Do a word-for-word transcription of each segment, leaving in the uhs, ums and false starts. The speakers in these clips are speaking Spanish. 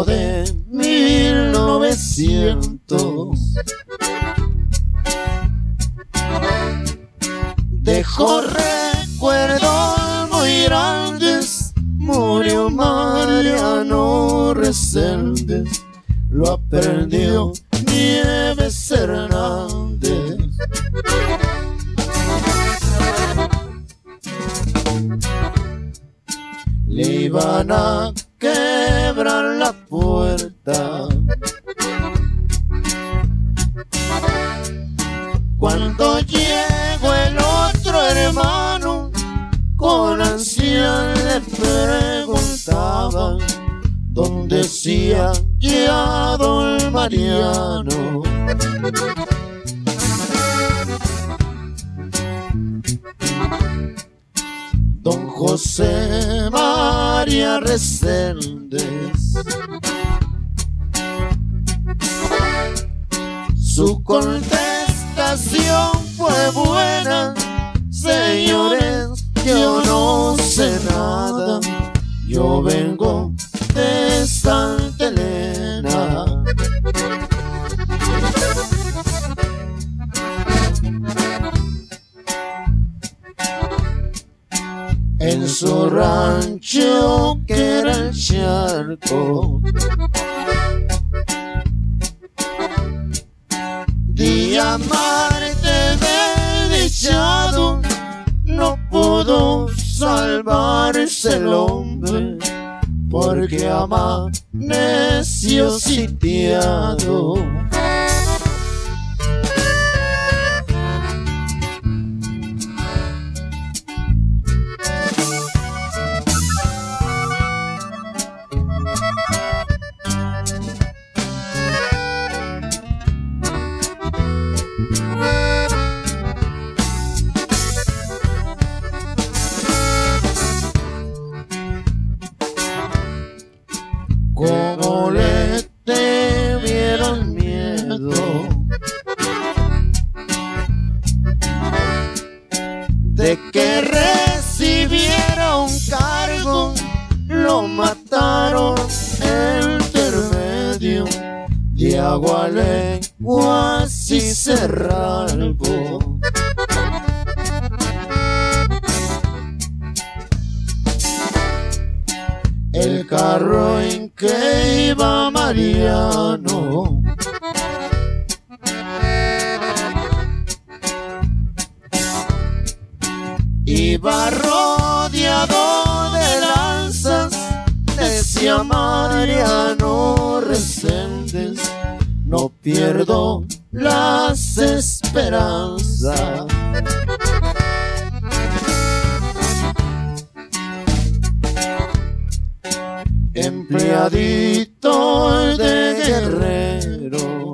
verano de mil novecientos dejó recuerdos muy grandes. Murió Mariano Reséndez, lo aprendió Nieves Hernández. Le iban a quebrar la puerta cuando llegó el otro hermano. Con ansia le preguntaban dónde se hallaba don Mariano. Don José María Reséndez, su contestación fue buena: señores, yo no sé nada, yo vengo de Santa Elena. En su rancho que era el Charco, día Marte desdichado, no pudo salvarse el hombre porque amaneció sitiado. Como le tuvieron miedo de que recibiera un cargo, lo mataron en intermedio de Agualenguas y Cerralbo. El carro en que iba Mariano iba rodeado de lanzas. Decía Mariano Reséndez: no pierdo las esperanzas. Empleadito de guerrero,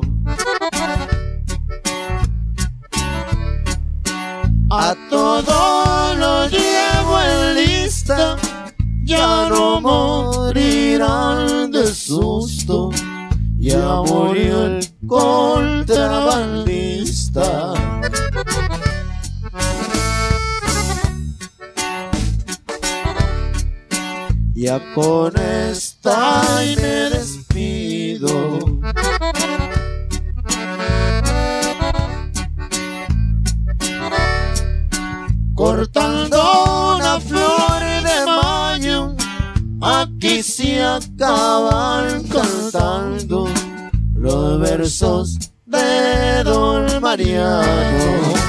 a todo lo llevo en lista, ya no morirán de susto, ya murió el contrabandista. Ya con esta y me despido. Cortando una flor de mayo, aquí se acaban cantando los versos de don Mariano.